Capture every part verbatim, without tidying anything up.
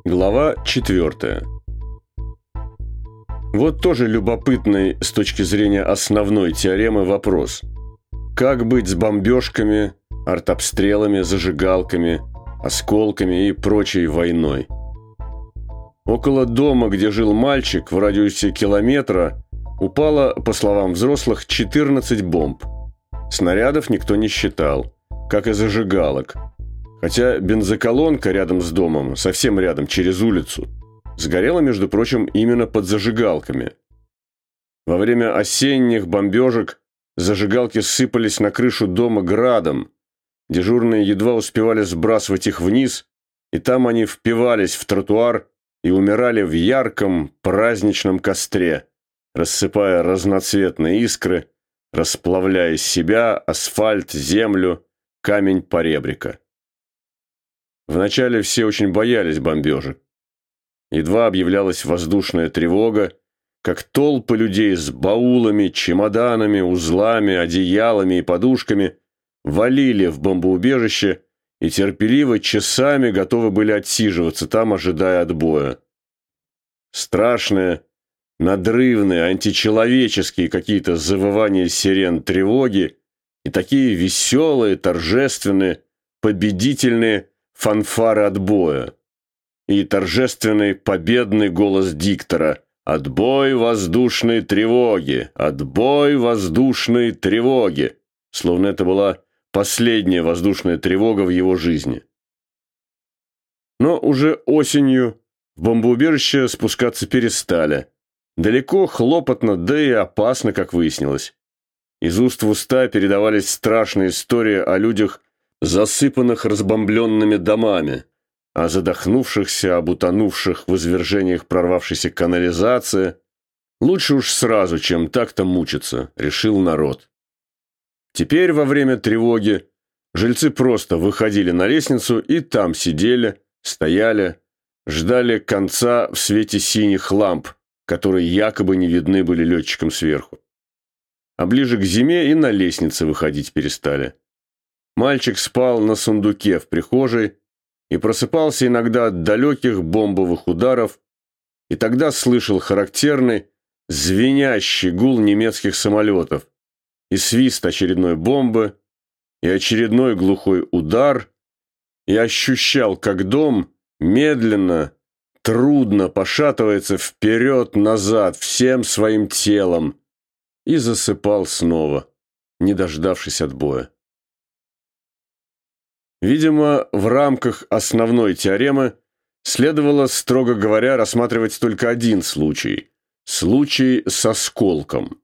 Глава четвертая. Вот тоже любопытный с точки зрения основной теоремы вопрос. Как быть с бомбежками, артобстрелами, зажигалками, осколками и прочей войной? Около дома, где жил мальчик, в радиусе километра, упало, по словам взрослых, четырнадцать бомб. Снарядов никто не считал, как и зажигалок. Хотя бензоколонка рядом с домом, совсем рядом, через улицу, сгорела, между прочим, именно под зажигалками. Во время осенних бомбежек зажигалки сыпались на крышу дома градом. Дежурные едва успевали сбрасывать их вниз, и там они впивались в тротуар и умирали в ярком праздничном костре, рассыпая разноцветные искры, расплавляя из себя асфальт, землю, камень поребрика. Вначале все очень боялись бомбежек. Едва объявлялась воздушная тревога, как толпы людей с баулами, чемоданами, узлами, одеялами и подушками валили в бомбоубежище и терпеливо часами готовы были отсиживаться там, ожидая отбоя. Страшные, надрывные, античеловеческие какие-то завывания сирен тревоги и такие веселые, торжественные, победительные фанфары отбоя. И торжественный победный голос диктора: «Отбой воздушной тревоги! Отбой воздушной тревоги!» Словно это была последняя воздушная тревога в его жизни. Но уже осенью в бомбоубежище спускаться перестали. Далеко, хлопотно, да и опасно, как выяснилось. Из уст в уста передавались страшные истории о людях, засыпанных разбомбленными домами, о задохнувшихся, об утонувших в извержениях прорвавшейся канализации. Лучше уж сразу, чем так-то мучиться, решил народ. Теперь во время тревоги жильцы просто выходили на лестницу и там сидели, стояли, ждали конца в свете синих ламп, которые якобы не видны были летчикам сверху. А ближе к зиме и на лестнице выходить перестали. Мальчик спал на сундуке в прихожей и просыпался иногда от далеких бомбовых ударов, и тогда слышал характерный, звенящий гул немецких самолетов, и свист очередной бомбы, и очередной глухой удар, и ощущал, как дом медленно, трудно пошатывается вперед-назад всем своим телом, и засыпал снова, не дождавшись отбоя. Видимо, в рамках основной теоремы следовало, строго говоря, рассматривать только один случай – случай с осколком.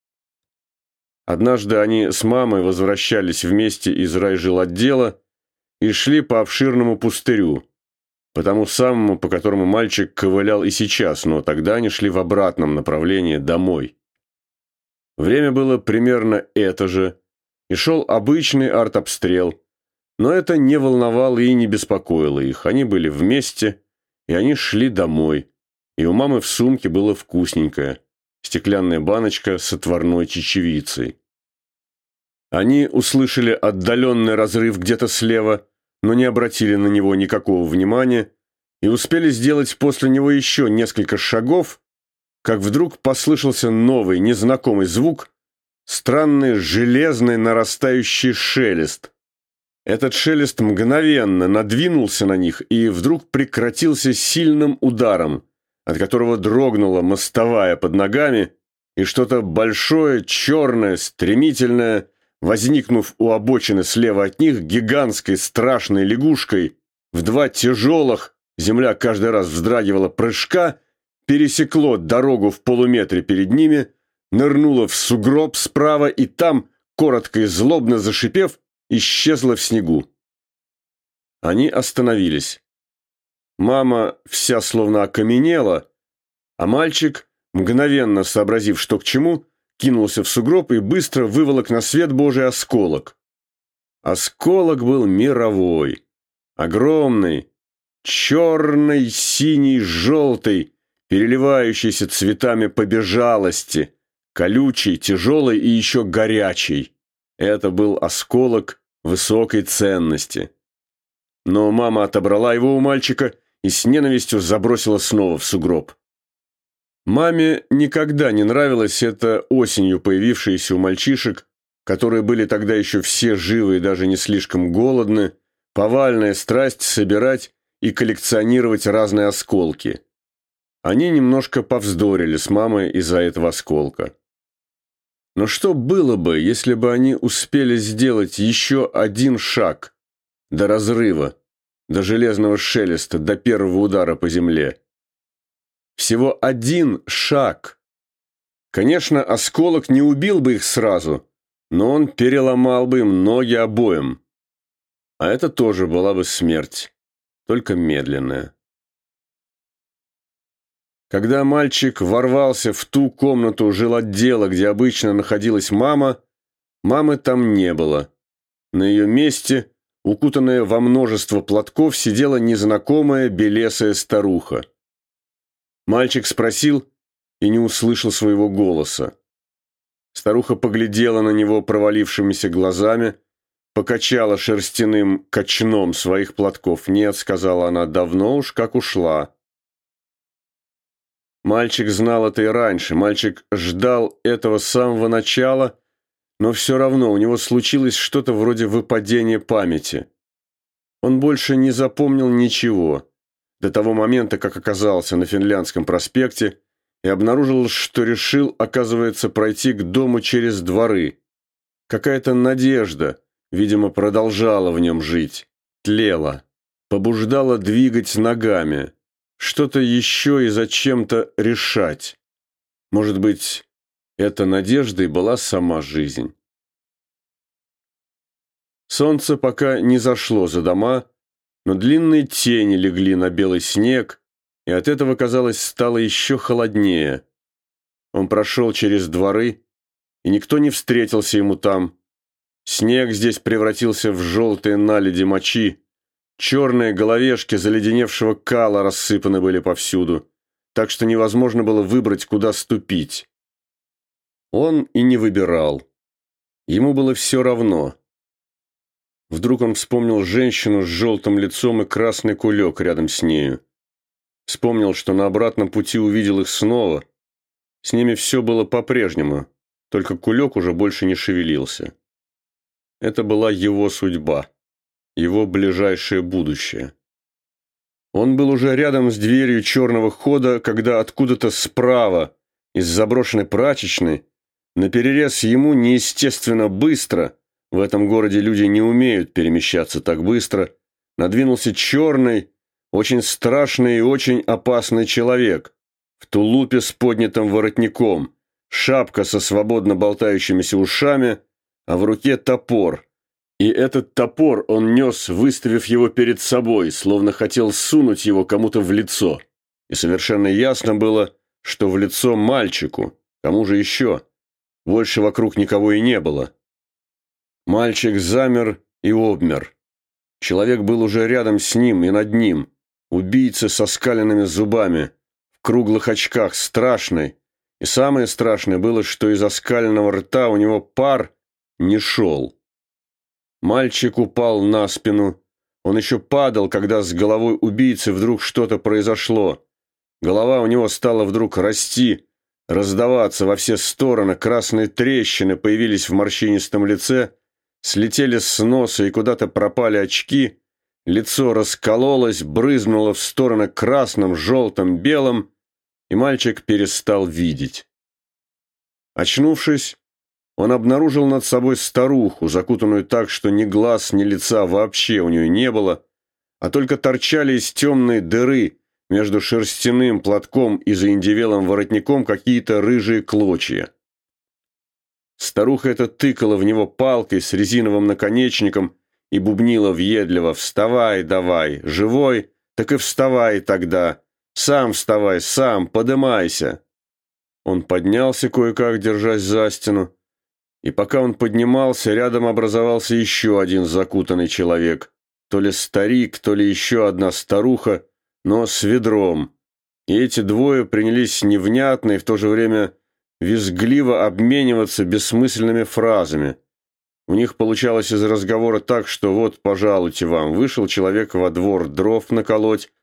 Однажды они с мамой возвращались вместе из райжилотдела и шли по обширному пустырю, по тому самому, по которому мальчик ковылял и сейчас, но тогда они шли в обратном направлении домой. Время было примерно это же, и шел обычный артобстрел. Но это не волновало и не беспокоило их. Они были вместе, и они шли домой. И у мамы в сумке было вкусненькое – стеклянная баночка с отварной чечевицей. Они услышали отдаленный разрыв где-то слева, но не обратили на него никакого внимания и успели сделать после него еще несколько шагов, как вдруг послышался новый, незнакомый звук, странный железный нарастающий шелест. Этот шелест мгновенно надвинулся на них и вдруг прекратился сильным ударом, от которого дрогнула мостовая под ногами, и что-то большое, черное, стремительное, возникнув у обочины слева от них гигантской страшной лягушкой, в два тяжелых, земля каждый раз вздрагивала, прыжка, пересекло дорогу в полуметре перед ними, нырнуло в сугроб справа и там, коротко и злобно зашипев, исчезла в снегу. Они остановились. Мама вся словно окаменела, а мальчик, мгновенно сообразив, что к чему, кинулся в сугроб и быстро выволок на свет Божий осколок. Осколок был мировой, огромный, черный, синий, желтый, переливающийся цветами побежалости, колючий, тяжелый и еще горячий. Это был осколок высокой ценности. Но мама отобрала его у мальчика и с ненавистью забросила снова в сугроб. Маме никогда не нравилось это осенью появившееся у мальчишек, которые были тогда еще все живы и даже не слишком голодны, повальная страсть собирать и коллекционировать разные осколки. Они немножко повздорили с мамой из-за этого осколка. Но что было бы, если бы они успели сделать еще один шаг до разрыва, до железного шелеста, до первого удара по земле? Всего один шаг. Конечно, осколок не убил бы их сразу, но он переломал бы им ноги обоим. А это тоже была бы смерть, только медленная. Когда мальчик ворвался в ту комнату жилотдела, где обычно находилась мама, мамы там не было. На ее месте, укутанная во множество платков, сидела незнакомая белесая старуха. Мальчик спросил и не услышал своего голоса. Старуха поглядела на него провалившимися глазами, покачала шерстяным кочном своих платков. «Нет», — сказала она, — «давно уж как ушла». Мальчик знал это и раньше. Мальчик ждал этого с самого начала, но все равно у него случилось что-то вроде выпадения памяти. Он больше не запомнил ничего до того момента, как оказался на Финляндском проспекте и обнаружил, что решил, оказывается, пройти к дому через дворы. Какая-то надежда, видимо, продолжала в нем жить, тлела, побуждала двигать ногами, что-то еще и зачем-то решать. Может быть, эта надеждой была сама жизнь. Солнце пока не зашло за дома, но длинные тени легли на белый снег, и от этого, казалось, стало еще холоднее. Он прошел через дворы, и никто не встретился ему там. Снег здесь превратился в желтые наледи мочи, черные головешки заледеневшего кала рассыпаны были повсюду, так что невозможно было выбрать, куда ступить. Он и не выбирал. Ему было все равно. Вдруг он вспомнил женщину с желтым лицом и красный кулек рядом с нею. Вспомнил, что на обратном пути увидел их снова. С ними все было по-прежнему, только кулек уже больше не шевелился. Это была его судьба, его ближайшее будущее. Он был уже рядом с дверью черного хода, когда откуда-то справа, из заброшенной прачечной, наперерез ему неестественно быстро, в этом городе люди не умеют перемещаться так быстро, надвинулся черный, очень страшный и очень опасный человек, в тулупе с поднятым воротником, шапка со свободно болтающимися ушами, а в руке топор. И этот топор он нес, выставив его перед собой, словно хотел сунуть его кому-то в лицо. И совершенно ясно было, что в лицо мальчику, кому же еще. Больше вокруг никого и не было. Мальчик замер и обмер. Человек был уже рядом с ним и над ним. Убийца со скаленными зубами, в круглых очках, страшный. И самое страшное было, что из оскаленного рта у него пар не шел. Мальчик упал на спину. Он еще падал, когда с головой убийцы вдруг что-то произошло. Голова у него стала вдруг расти, раздаваться во все стороны. Красные трещины появились в морщинистом лице, слетели с носа и куда-то пропали очки. Лицо раскололось, брызнуло в стороны красным, желтым, белым, и мальчик перестал видеть. Очнувшись, он обнаружил над собой старуху, закутанную так, что ни глаз, ни лица вообще у нее не было, а только торчали из темной дыры между шерстяным платком и заиндевелым воротником какие-то рыжие клочья. Старуха эта тыкала в него палкой с резиновым наконечником и бубнила въедливо: «Вставай давай, живой, так и вставай тогда, сам вставай, сам, подымайся». Он поднялся кое-как, держась за стену, и пока он поднимался, рядом образовался еще один закутанный человек, то ли старик, то ли еще одна старуха, но с ведром, и эти двое принялись невнятно и в то же время визгливо обмениваться бессмысленными фразами. У них получалось из разговора так, что вот, пожалуйте вам, вышел человек во двор дров наколоть,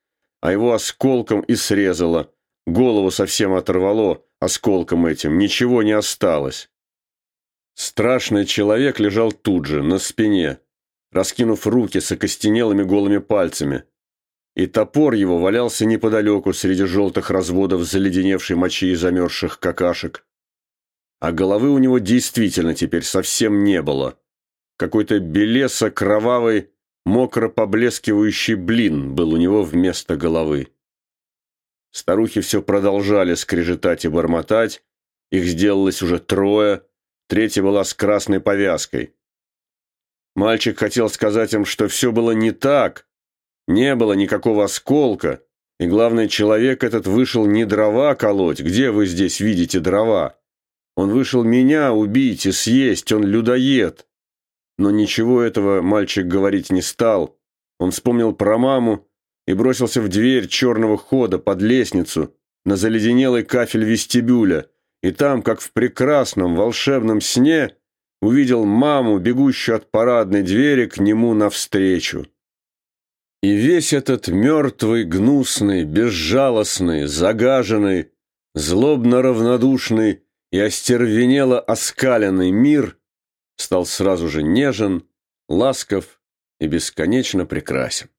а его осколком и срезало. Голову совсем оторвало осколком этим, ничего не осталось. Страшный человек лежал тут же, на спине, раскинув руки с окостенелыми голыми пальцами. И топор его валялся неподалеку среди желтых разводов заледеневшей мочи и замерзших какашек. А головы у него действительно теперь совсем не было. Какой-то белесо-кровавый, мокро поблескивающий блин был у него вместо головы. Старухи все продолжали скрежетать и бормотать. Их сделалось уже трое, третья была с красной повязкой. Мальчик хотел сказать им, что все было не так, не было никакого осколка, и, главное, человек этот вышел не дрова колоть, где вы здесь видите дрова? Он вышел меня убить и съесть, он людоед. Но ничего этого мальчик говорить не стал. Он вспомнил про маму и бросился в дверь черного хода под лестницу на заледенелый кафель вестибюля, и там, как в прекрасном волшебном сне, увидел маму, бегущую от парадной двери к нему навстречу. И весь этот мертвый, гнусный, безжалостный, загаженный, злобно равнодушный и остервенело оскаленный мир стал сразу же нежен, ласков и бесконечно прекрасен.